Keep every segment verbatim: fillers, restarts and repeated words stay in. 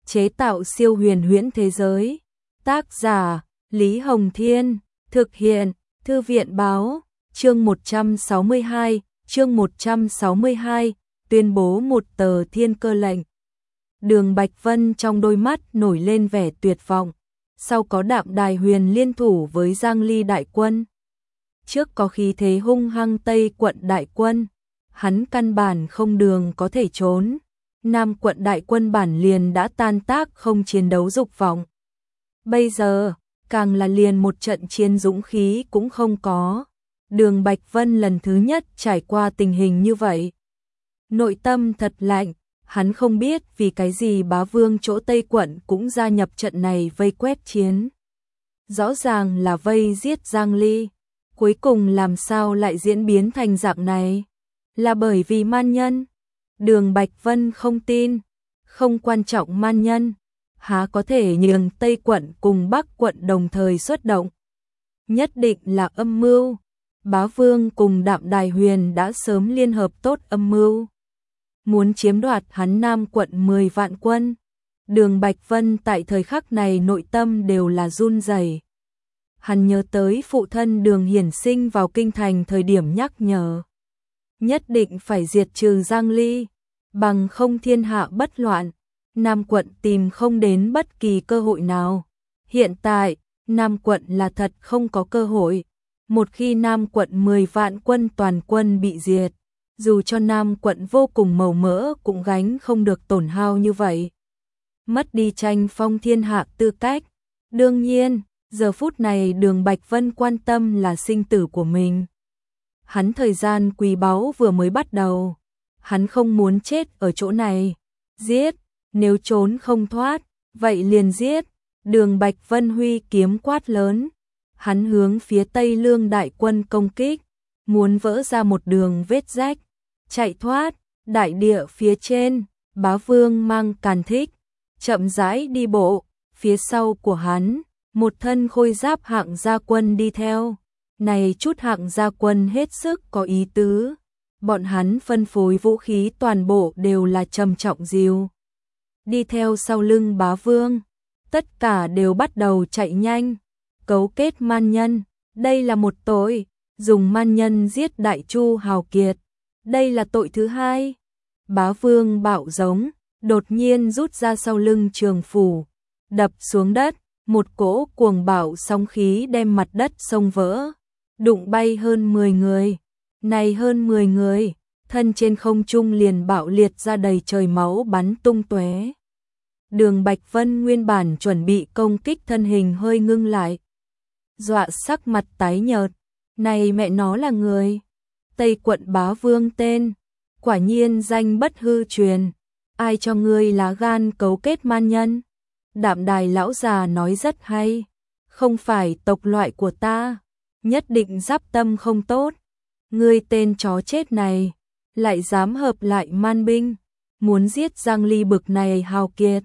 chế tạo siêu huyền huyễn thế giới. Tác giả Lý Hồng Thiên, thực hiện Thư viện báo, chương một trăm sáu mươi hai, chương một trăm sáu mươi hai, tuyên bố một tờ thiên cơ lệnh. Đường Bạch Vân trong đôi mắt nổi lên vẻ tuyệt vọng, sau có Đạm Đài Huyền liên thủ với Giang Ly đại quân. Trước có khí thế hung hăng Tây quận đại quân, hắn căn bản không đường có thể trốn. Nam quận đại quân bản liền đã tan tác không chiến đấu dục vọng. Bây giờ, càng là liền một trận chiến dũng khí cũng không có. Đường Bạch Vân lần thứ nhất trải qua tình hình như vậy. Nội tâm thật lạnh, hắn không biết vì cái gì Bá Vương chỗ Tây quận cũng gia nhập trận này vây quét chiến. Rõ ràng là vây giết Giang Ly, cuối cùng làm sao lại diễn biến thành dạng này? Là bởi vì man nhân? Đường Bạch Vân không tin, không quan trọng man nhân, há có thể nhường Tây quận cùng Bắc quận đồng thời xuất động. Nhất định là âm mưu. Bá Vương cùng Đạm Đài Huyền đã sớm liên hợp tốt âm mưu, muốn chiếm đoạt hắn Nam quận mười vạn quân. Đường Bạch Vân tại thời khắc này nội tâm đều là run rẩy. Hắn nhớ tới phụ thân Đường Hiển Sinh vào kinh thành thời điểm nhắc nhở, nhất định phải diệt trừ Giang Ly, bằng không thiên hạ bất loạn. Nam quận tìm không đến bất kỳ cơ hội nào. Hiện tại, Nam quận là thật không có cơ hội. Một khi Nam quận mười vạn quân toàn quân bị diệt, dù cho Nam quận vô cùng màu mỡ cũng gánh không được tổn hao như vậy. Mất đi tranh phong thiên hạ tư cách. Đương nhiên, giờ phút này Đường Bạch Vân quan tâm là sinh tử của mình. Hắn thời gian quý báu vừa mới bắt đầu. Hắn không muốn chết ở chỗ này. Giết, nếu trốn không thoát, vậy liền giết. Đường Bạch Vân huy kiếm quát lớn. Hắn hướng phía Tây Lương đại quân công kích, muốn vỡ ra một đường vết rách, chạy thoát. Đại địa phía trên, Bá Vương mang càn thích, chậm rãi đi bộ, phía sau của hắn, một thân khôi giáp hạng gia quân đi theo. Này chút hạng gia quân hết sức có ý tứ, bọn hắn phân phối vũ khí toàn bộ đều là trầm trọng diều. Đi theo sau lưng Bá Vương, tất cả đều bắt đầu chạy nhanh. Cấu kết man nhân, đây là một tội. Dùng man nhân giết Đại Chu hào kiệt, đây là tội thứ hai. Bá Vương bạo giống, đột nhiên rút ra sau lưng trường phủ, đập xuống đất, một cỗ cuồng bạo sóng khí đem mặt đất xông vỡ, đụng bay hơn mười người. Này hơn mười người, thân trên không trung liền bạo liệt ra đầy trời máu bắn tung tóe. Đường Bạch Vân nguyên bản chuẩn bị công kích thân hình hơi ngưng lại, dọa sắc mặt tái nhợt. Này mẹ nó là người Tây quận Bá Vương tên, quả nhiên danh bất hư truyền. Ai cho ngươi lá gan cấu kết man nhân? Đạm Đài lão già nói rất hay, không phải tộc loại của ta, nhất định giáp tâm không tốt. Ngươi tên chó chết này, lại dám hợp lại man binh, muốn giết Giang Ly bực này hào kiệt.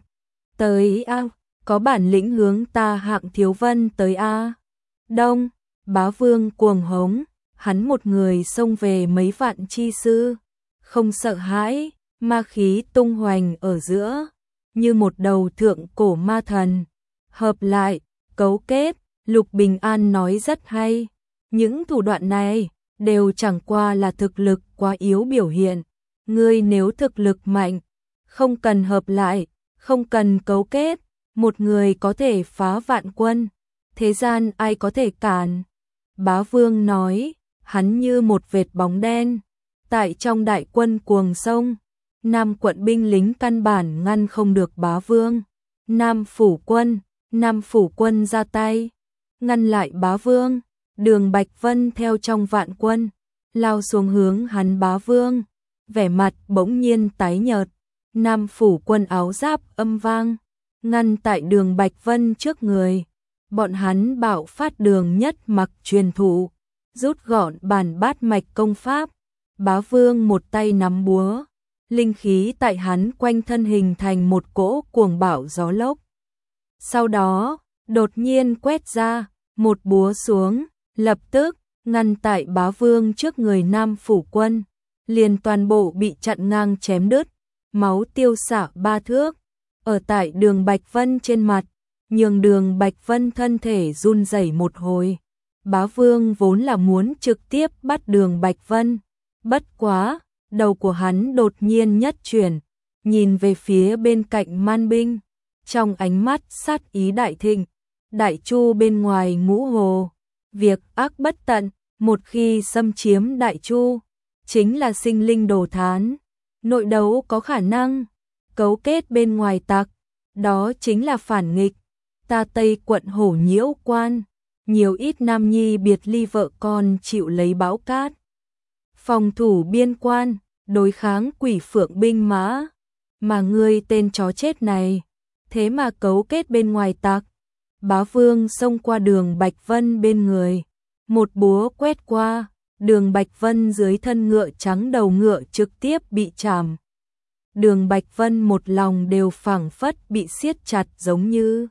Tới a, có bản lĩnh hướng ta Hạng Thiếu Vân tới a. Đông, Bá Vương cuồng hống, hắn một người xông về mấy vạn chi sư, không sợ hãi, ma khí tung hoành ở giữa, như một đầu thượng cổ ma thần. Hợp lại, cấu kết, Lục Bình An nói rất hay. Những thủ đoạn này đều chẳng qua là thực lực quá yếu biểu hiện. Ngươi nếu thực lực mạnh, không cần hợp lại, không cần cấu kết, một người có thể phá vạn quân. Thế gian ai có thể cản? Bá Vương nói, hắn như một vệt bóng đen, tại trong đại quân cuồng sông. Nam quận binh lính căn bản ngăn không được Bá Vương. Nam phủ quân, Nam phủ quân ra tay, ngăn lại Bá Vương. Đường Bạch Vân theo trong vạn quân, lao xuống hướng hắn Bá Vương, vẻ mặt bỗng nhiên tái nhợt. Nam phủ quân áo giáp âm vang, ngăn tại Đường Bạch Vân trước người. Bọn hắn bạo phát đường nhất mặc truyền thụ, rút gọn bản bát mạch công pháp. Bá Vương một tay nắm búa, linh khí tại hắn quanh thân hình thành một cỗ cuồng bạo gió lốc. Sau đó, đột nhiên quét ra, một búa xuống, lập tức ngăn tại Bá Vương trước người Nam phủ quân, liền toàn bộ bị chặn ngang chém đứt, máu tiêu xả ba thước. ở tại Đường Bạch Vân trên mặt, nhường Đường Bạch Vân thân thể run rẩy một hồi. Bá Vương vốn là muốn trực tiếp bắt Đường Bạch Vân, bất quá, đầu của hắn đột nhiên nhất chuyển, nhìn về phía bên cạnh Man binh, trong ánh mắt sát ý đại thịnh. Đại Chu bên ngoài Ngũ Hồ, việc ác bất tận, một khi xâm chiếm Đại Chu, chính là sinh linh đồ thán, nội đấu có khả năng cấu kết bên ngoài tặc, đó chính là phản nghịch. Ta Tây quận Hổ Nhiễu quan, nhiều ít nam nhi biệt ly vợ con chịu lấy bão cát, phòng thủ biên quan, đối kháng quỷ phượng binh mã, mà ngươi tên chó chết này, thế mà cấu kết bên ngoài tặc. Bá Vương xông qua Đường Bạch Vân bên người, một búa quét qua, Đường Bạch Vân dưới thân ngựa trắng đầu ngựa trực tiếp bị chạm. Đường Bạch Vân một lòng đều phảng phất bị siết chặt giống như.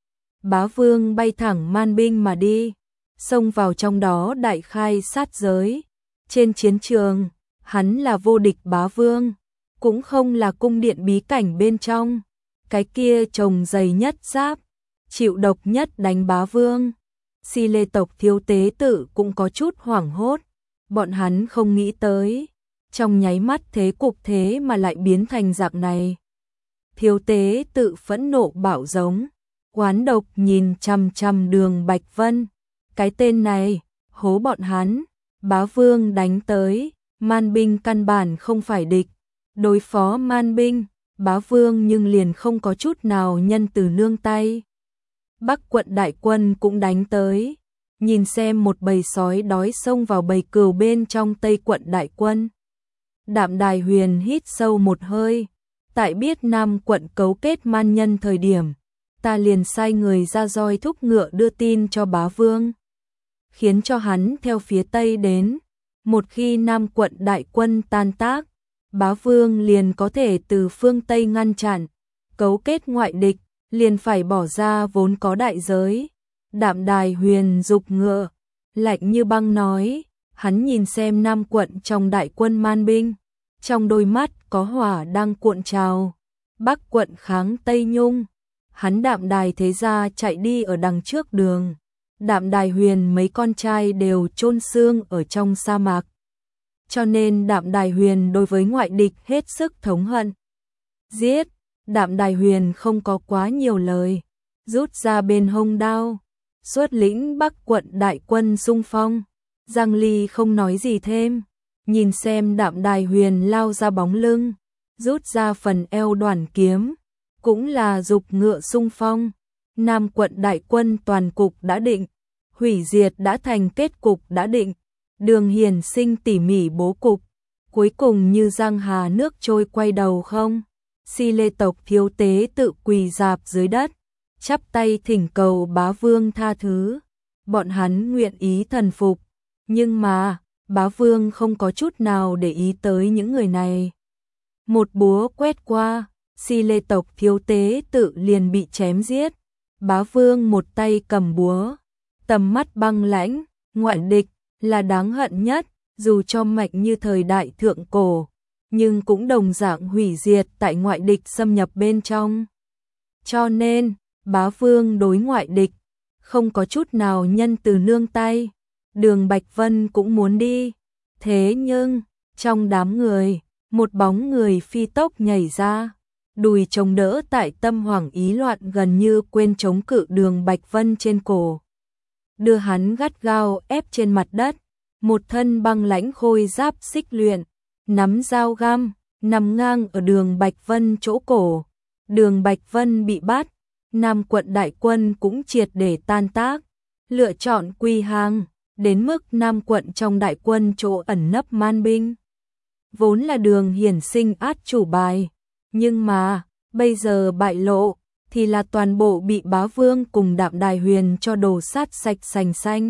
Bá Vương bay thẳng Man binh mà đi, xông vào trong đó đại khai sát giới. Trên chiến trường, hắn là vô địch Bá Vương, cũng không là cung điện bí cảnh bên trong, cái kia trồng dày nhất giáp, chịu độc nhất đánh Bá Vương. Si Lê tộc thiếu tế tự cũng có chút hoảng hốt, bọn hắn không nghĩ tới, trong nháy mắt thế cục thế mà lại biến thành dạng này. Thiếu tế tự phẫn nộ bạo giống, oán độc nhìn chằm chằm Đường Bạch Vân, cái tên này, hố bọn hắn. Bá Vương đánh tới, Man binh căn bản không phải địch, đối phó Man binh, Bá Vương nhưng liền không có chút nào nhân từ nương tay. Bắc quận đại quân cũng đánh tới, nhìn xem một bầy sói đói xông vào bầy cừu bên trong Tây quận đại quân. Đạm Đài Huyền hít sâu một hơi, tại biết Nam quận cấu kết man nhân thời điểm, ta liền sai người ra roi thúc ngựa đưa tin cho Bá Vương, khiến cho hắn theo phía Tây đến. Một khi Nam quận đại quân tan tác, Bá Vương liền có thể từ phương Tây ngăn chặn, cấu kết ngoại địch, liền phải bỏ ra vốn có đại giới. Đạm Đài Huyền dục ngựa, lạnh như băng nói, hắn nhìn xem Nam quận trong đại quân man binh, trong đôi mắt có hỏa đang cuộn trào. Bắc quận kháng Tây Nhung, hắn Đạm Đài thế gia chạy đi ở đằng trước đường. Đạm Đài Huyền mấy con trai đều chôn xương ở trong sa mạc, cho nên Đạm Đài Huyền đối với ngoại địch hết sức thống hận. Giết! Đạm Đài Huyền không có quá nhiều lời, rút ra bên hông đao, xuất lĩnh Bắc quận đại quân xung phong. Giang Ly không nói gì thêm, nhìn xem Đạm Đài Huyền lao ra bóng lưng, rút ra phần eo đoản kiếm, cũng là dục ngựa xung phong. Nam quận đại quân toàn cục đã định, hủy diệt đã thành kết cục đã định. Đường Hiển Sinh tỉ mỉ bố cục, cuối cùng như giang hà nước trôi quay đầu không. Si Lê tộc thiếu tế tự quỳ dạp dưới đất, chắp tay thỉnh cầu Bá Vương tha thứ. Bọn hắn nguyện ý thần phục, nhưng mà Bá Vương không có chút nào để ý tới những người này. Một búa quét qua, Si Lê tộc thiếu tế tự liền bị chém giết. Bá Vương một tay cầm búa, tầm mắt băng lãnh, ngoại địch là đáng hận nhất, dù cho mạnh như thời đại thượng cổ, nhưng cũng đồng dạng hủy diệt tại ngoại địch xâm nhập bên trong. Cho nên, Bá Vương đối ngoại địch, không có chút nào nhân từ nương tay. Đường Bạch Vân cũng muốn đi, thế nhưng, trong đám người, một bóng người phi tốc nhảy ra, đùi chống đỡ tại tâm hoảng ý loạn gần như quên chống cự Đường Bạch Vân trên cổ, đưa hắn gắt gao ép trên mặt đất. Một thân băng lãnh khôi giáp xích luyện, nắm dao găm, nằm ngang ở Đường Bạch Vân chỗ cổ. Đường Bạch Vân bị bắt, Nam quận đại quân cũng triệt để tan tác, lựa chọn quy hàng, đến mức Nam quận trong đại quân chỗ ẩn nấp man binh, vốn là Đường Hiển Sinh át chủ bài, nhưng mà bây giờ bại lộ thì là toàn bộ bị Bá Vương cùng Đạm Đài Huyền cho đồ sát sạch sành xanh.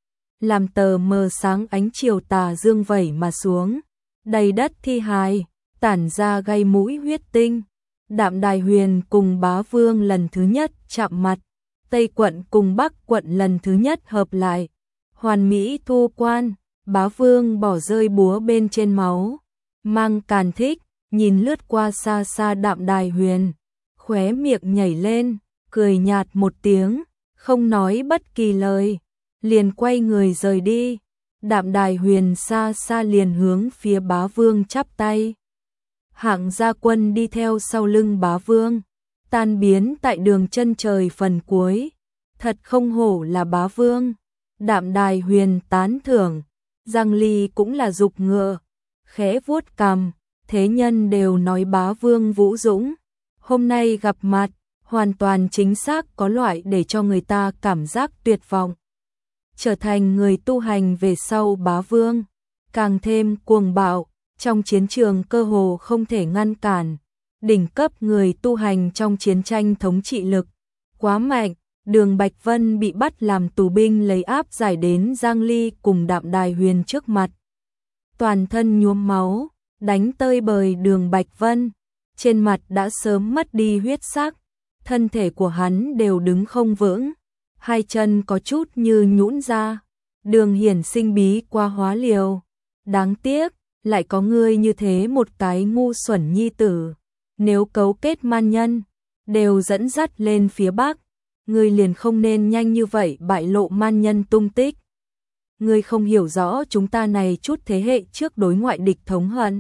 Làm tờ mờ sáng ánh chiều tà dương vẩy mà xuống, đầy đất thi hài, tản ra gây mũi huyết tinh. Đạm Đài Huyền cùng Bá Vương lần thứ nhất chạm mặt, Tây quận cùng Bắc quận lần thứ nhất hợp lại, hoàn mỹ thu quan. Bá Vương bỏ rơi búa bên trên máu, mang càn thích, nhìn lướt qua xa xa Đạm Đài Huyền, khóe miệng nhảy lên, cười nhạt một tiếng, không nói bất kỳ lời, liền quay người rời đi. Đạm Đài Huyền xa xa liền hướng phía Bá Vương chắp tay. Hạng Gia Quân đi theo sau lưng Bá Vương, tan biến tại đường chân trời phần cuối. Thật không hổ là Bá Vương. Đạm Đài Huyền tán thưởng, Giang Ly cũng là dục ngựa, khẽ vuốt cằm, thế nhân đều nói Bá Vương vũ dũng. Hôm nay gặp mặt, hoàn toàn chính xác có loại để cho người ta cảm giác tuyệt vọng. Trở thành người tu hành về sau Bá Vương, càng thêm cuồng bạo, trong chiến trường cơ hồ không thể ngăn cản. Đỉnh cấp người tu hành trong chiến tranh thống trị lực, quá mạnh. Đường Bạch Vân bị bắt làm tù binh lấy áp giải đến Giang Ly cùng Đạm Đài Huyền trước mặt. Toàn thân nhuốm máu, đánh tơi bời Đường Bạch Vân, trên mặt đã sớm mất đi huyết sắc, thân thể của hắn đều đứng không vững, hai chân có chút như nhũn ra. Đường Hiển Sinh bí qua hóa liều, đáng tiếc, lại có ngươi như thế một cái ngu xuẩn nhi tử, nếu cấu kết man nhân, đều dẫn dắt lên phía Bắc. Ngươi liền không nên nhanh như vậy bại lộ man nhân tung tích. Ngươi không hiểu rõ chúng ta này chút thế hệ trước đối ngoại địch thống hận.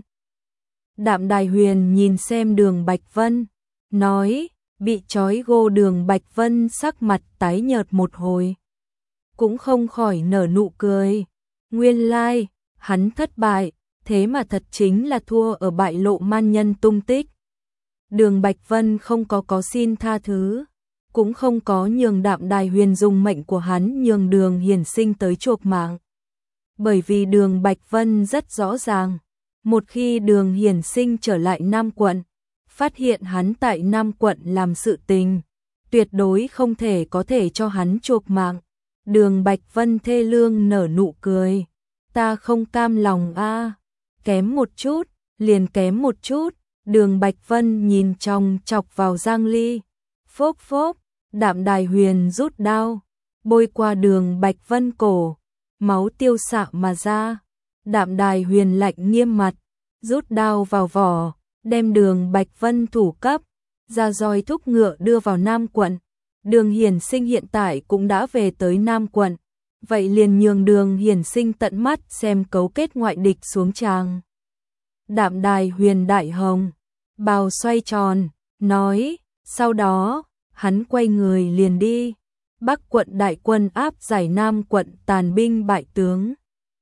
Đạm Đài Huyền nhìn xem Đường Bạch Vân, nói, bị trói gô Đường Bạch Vân sắc mặt tái nhợt một hồi, cũng không khỏi nở nụ cười. Nguyên lai, like, hắn thất bại, thế mà thật chính là thua ở bại lộ man nhân tung tích. Đường Bạch Vân không có có xin tha thứ, cũng không có nhường Đạm Đài Huyền dùng mệnh của hắn nhường Đường Hiển Sinh tới chuộc mạng. Bởi vì Đường Bạch Vân rất rõ ràng, một khi Đường Hiển Sinh trở lại Nam quận, phát hiện hắn tại Nam quận làm sự tình, tuyệt đối không thể có thể cho hắn chuộc mạng. Đường Bạch Vân thê lương nở nụ cười, ta không cam lòng a, kém một chút, liền kém một chút. Đường Bạch Vân nhìn chòng chọc vào Giang Ly, phốc phốc. Đạm Đài Huyền rút đao, bôi qua Đường Bạch Vân cổ, máu tiêu xạ mà ra. Đạm Đài Huyền lạnh nghiêm mặt, rút đao vào vỏ, đem Đường Bạch Vân thủ cấp, ra roi thúc ngựa đưa vào Nam quận. Đường Hiển Sinh hiện tại cũng đã về tới Nam quận, vậy liền nhường Đường Hiển Sinh tận mắt xem cấu kết ngoại địch xuống tràng. Đạm Đài Huyền đại hồng, bào xoay tròn, nói, sau đó hắn quay người liền đi. Bắc quận đại quân áp giải Nam quận tàn binh bại tướng,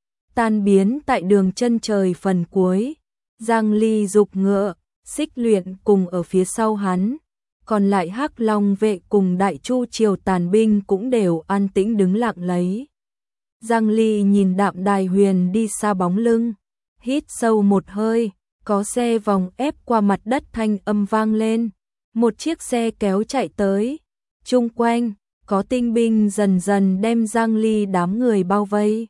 tan biến tại đường chân trời phần cuối. Giang Ly dục ngựa, Xích Luyện cùng ở phía sau hắn, còn lại Hắc Long vệ cùng Đại Chu triều tàn binh cũng đều an tĩnh đứng lặng lấy. Giang Ly nhìn Đạm Đài Huyền đi xa bóng lưng, hít sâu một hơi, có xe vòng ép qua mặt đất thanh âm vang lên. Một chiếc xe kéo chạy tới, chung quanh, có tinh binh dần dần đem Giang Ly đám người bao vây.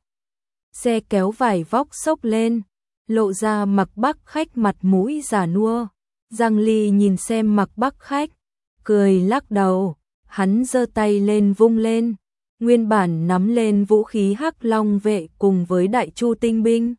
Xe kéo vải vóc xốc lên, lộ ra Mặc Bắc Khách mặt mũi già nua. Giang Ly nhìn xem Mặc Bắc Khách, cười lắc đầu, hắn giơ tay lên vung lên, nguyên bản nắm lên vũ khí Hắc Long vệ cùng với Đại Chu tinh binh,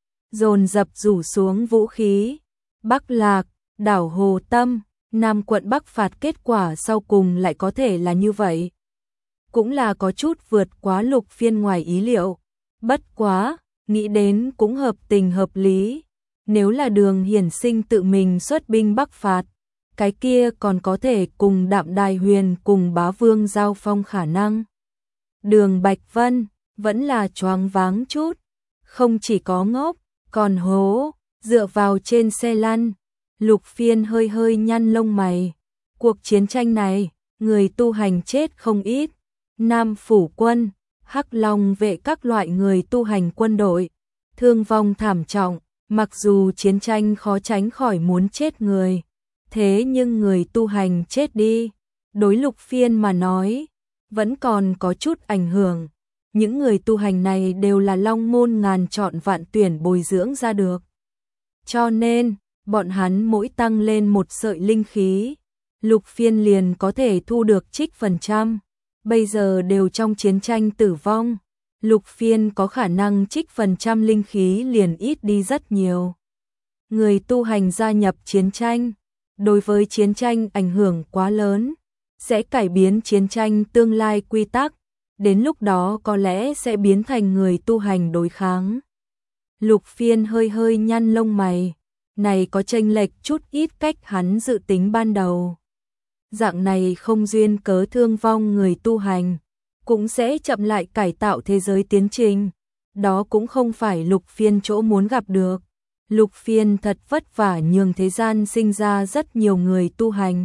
dồn dập rủ xuống vũ khí. Bắc Lạc, đảo Hồ Tâm, Nam quận Bắc phạt kết quả sau cùng lại có thể là như vậy, cũng là có chút vượt quá Lục Phiên ngoài ý liệu. Bất quá, nghĩ đến cũng hợp tình hợp lý, nếu là Đường Hiển Sinh tự mình xuất binh Bắc phạt, cái kia còn có thể cùng Đạm Đài Huyền cùng Bá Vương giao phong khả năng. Đường Bạch Vân vẫn là choáng váng chút, không chỉ có ngốc, còn hố, dựa vào trên xe lăn. Lục Phiên hơi hơi nhăn lông mày, cuộc chiến tranh này, người tu hành chết không ít. Nam phủ quân, Hắc Long vệ các loại người tu hành quân đội, thương vong thảm trọng, mặc dù chiến tranh khó tránh khỏi muốn chết người, thế nhưng người tu hành chết đi, đối Lục Phiên mà nói, vẫn còn có chút ảnh hưởng. Những người tu hành này đều là long môn ngàn chọn vạn tuyển bồi dưỡng ra được. Cho nên, bọn hắn mỗi tăng lên một sợi linh khí, Lục Phiên liền có thể thu được trích phần trăm. Bây giờ đều trong chiến tranh tử vong, Lục Phiên có khả năng trích phần trăm linh khí liền ít đi rất nhiều. Người tu hành gia nhập chiến tranh, đối với chiến tranh ảnh hưởng quá lớn, sẽ cải biến chiến tranh tương lai quy tắc, đến lúc đó có lẽ sẽ biến thành người tu hành đối kháng. Lục Phiên hơi hơi nhăn lông mày, này có chênh lệch chút ít cách hắn dự tính ban đầu. Dạng này không duyên cớ thương vong người tu hành, cũng sẽ chậm lại cải tạo thế giới tiến trình. Đó cũng không phải Lục Phiên chỗ muốn gặp được. Lục Phiên thật vất vả nhường thế gian sinh ra rất nhiều người tu hành.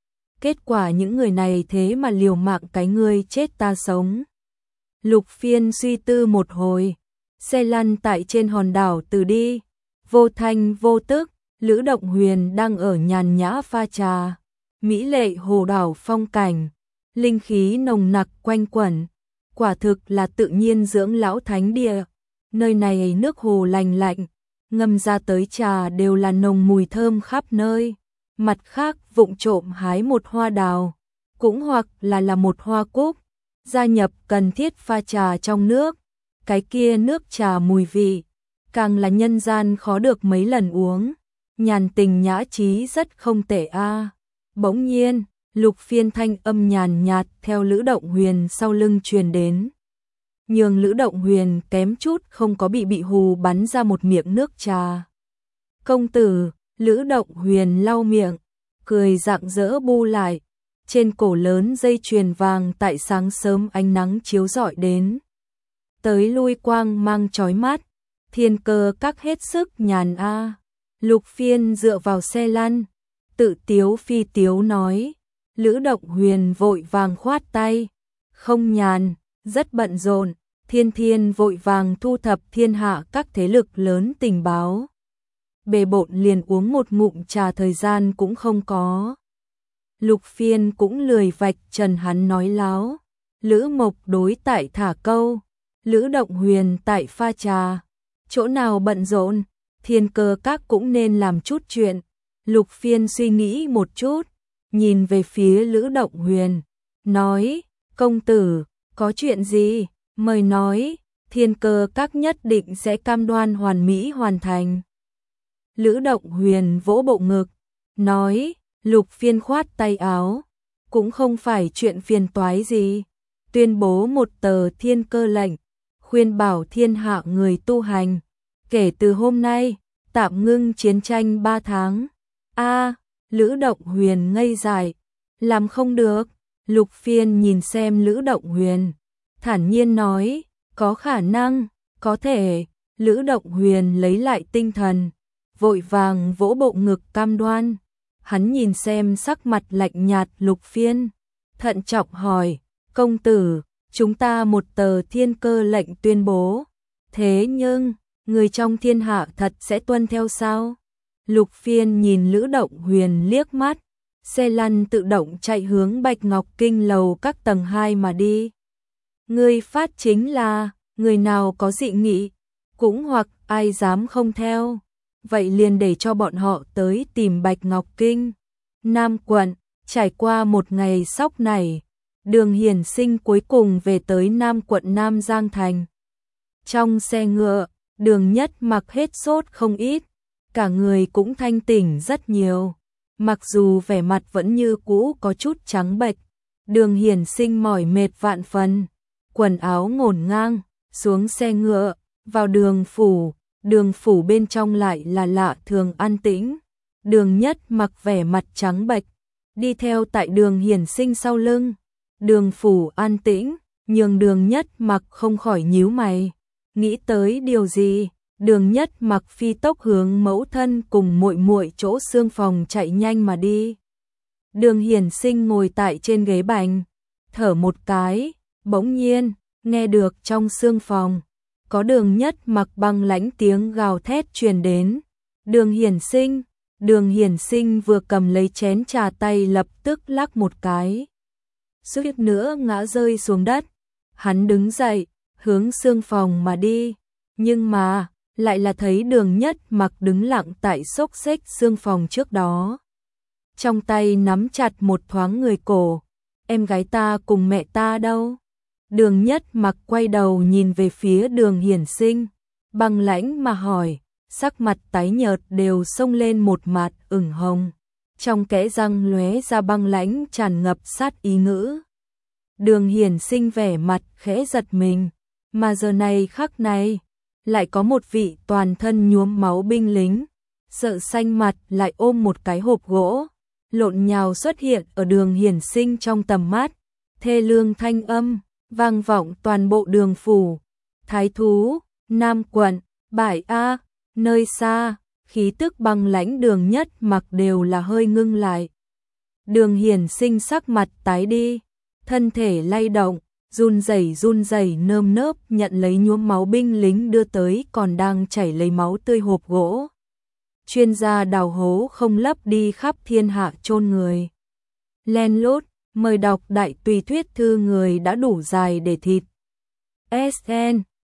Kết quả những người này thế mà liều mạng cái ngươi chết ta sống. Lục Phiên suy tư một hồi, xe lăn tại trên hòn đảo từ đi, vô thanh vô tức, Lữ Động Huyền đang ở nhàn nhã pha trà, mỹ lệ hồ đảo phong cảnh, linh khí nồng nặc quanh quẩn, quả thực là tự nhiên dưỡng lão thánh địa. Nơi này nước hồ lành lạnh, ngâm ra tới trà đều là nồng mùi thơm khắp nơi. Mặt khác vụng trộm hái một hoa đào, cũng hoặc là là một hoa cúc, gia nhập cần thiết pha trà trong nước. Cái kia nước trà mùi vị, càng là nhân gian khó được mấy lần uống, nhàn tình nhã trí rất không tệ a. Bỗng nhiên, Lục Phiên thanh âm nhàn nhạt theo Lữ Động Huyền sau lưng truyền đến. Nhường Lữ Động Huyền kém chút không có bị bị hù bắn ra một miệng nước trà. Công tử, Lữ Động Huyền lau miệng, cười rạng rỡ bu lại, trên cổ lớn dây chuyền vàng tại sáng sớm ánh nắng chiếu rọi đến. Tới lui quang mang chói mắt, thiên cơ các hết sức nhàn a. Lục Phiên dựa vào xe lăn, tự tiếu phi tiếu nói. Lữ Động Huyền vội vàng khoát tay, không nhàn, rất bận rộn. Thiên Thiên vội vàng thu thập thiên hạ các thế lực lớn tình báo. Bề bộn liền uống một ngụm trà thời gian cũng không có. Lục Phiên cũng lười vạch trần hắn nói láo. Lữ Mộc đối tại thả câu, Lữ Động Huyền tại pha trà. Chỗ nào bận rộn, thiên cơ các cũng nên làm chút chuyện. Lục Phiên suy nghĩ một chút, nhìn về phía Lữ Động Huyền, nói, công tử, có chuyện gì, mời nói, thiên cơ các nhất định sẽ cam đoan hoàn mỹ hoàn thành. Lữ Động Huyền vỗ bộ ngực, nói, Lục Phiên khoát tay áo, cũng không phải chuyện phiền toái gì, tuyên bố một tờ thiên cơ lệnh, khuyên bảo thiên hạ người tu hành, kể từ hôm nay, tạm ngưng chiến tranh ba tháng. A, Lữ Động Huyền ngây dại, làm không được. Lục Phiên nhìn xem Lữ Động Huyền, thản nhiên nói, có khả năng, có thể. Lữ Động Huyền lấy lại tinh thần, vội vàng vỗ bộ ngực cam đoan. Hắn nhìn xem sắc mặt lạnh nhạt Lục Phiên, thận trọng hỏi, công tử, chúng ta một tờ thiên cơ lệnh tuyên bố, thế nhưng, người trong thiên hạ thật sẽ tuân theo sao? Lục Phiên nhìn Lữ Động Huyền liếc mắt, xe lăn tự động chạy hướng Bạch Ngọc Kinh lầu các tầng hai mà đi. Người phát chính là, người nào có dị nghị, cũng hoặc ai dám không theo, vậy liền để cho bọn họ tới tìm Bạch Ngọc Kinh. Nam quận, trải qua một ngày sóc này, Đường Hiển Sinh cuối cùng về tới Nam quận Nam Giang Thành. Trong xe ngựa, Đường Nhất Mặc hết sốt không ít, cả người cũng thanh tỉnh rất nhiều, mặc dù vẻ mặt vẫn như cũ có chút trắng bệch. Đường Hiển Sinh mỏi mệt vạn phần, quần áo ngổn ngang, xuống xe ngựa, vào đường phủ. Đường phủ bên trong lại là lạ thường an tĩnh. Đường Nhất Mặc vẻ mặt trắng bệch, đi theo tại Đường Hiển Sinh sau lưng. Đường phủ an tĩnh, nhường Đường Nhất Mặc không khỏi nhíu mày, nghĩ tới điều gì. Đường Nhất Mặc phi tốc hướng mẫu thân cùng muội muội chỗ xương phòng chạy nhanh mà đi. Đường Hiển Sinh ngồi tại trên ghế bành, thở một cái, bỗng nhiên nghe được trong xương phòng có Đường Nhất Mặc băng lãnh tiếng gào thét truyền đến. Đường Hiển Sinh, Đường Hiển Sinh vừa cầm lấy chén trà tay lập tức lắc một cái, suýt nữa ngã rơi xuống đất. Hắn đứng dậy, hướng xương phòng mà đi, nhưng mà lại là thấy Đường Nhất Mặc đứng lặng tại xốc xếch xương phòng trước đó, trong tay nắm chặt một thoáng người cổ. Em gái ta cùng mẹ ta đâu? Đường Nhất Mặc quay đầu nhìn về phía Đường Hiển Sinh, băng lãnh mà hỏi, sắc mặt tái nhợt đều xông lên một mạt ửng hồng. trong kẽ răng lóe ra băng lãnh tràn ngập sát ý ngữ. Đường Hiển Sinh vẻ mặt khẽ giật mình, mà giờ này khắc này, lại có một vị toàn thân nhuốm máu binh lính, sợ xanh mặt lại ôm một cái hộp gỗ, lộn nhào xuất hiện ở Đường Hiển Sinh trong tầm mắt, thê lương thanh âm, vang vọng toàn bộ Đường phủ. Thái thú, Nam quận, Bải A, nơi xa, khí tức băng lãnh Đường Nhất Mặc đều là hơi ngưng lại. Đường Hiển Sinh sắc mặt tái đi, thân thể lay động, run rẩy run rẩy nơm nớp nhận lấy nhuốm máu binh lính đưa tới còn đang chảy lấy máu tươi hộp gỗ. Chuyên gia đào hố không lấp đi khắp thiên hạ chôn người. Len lút, mời đọc đại tùy thuyết thư người đã đủ dài để thịt. ét en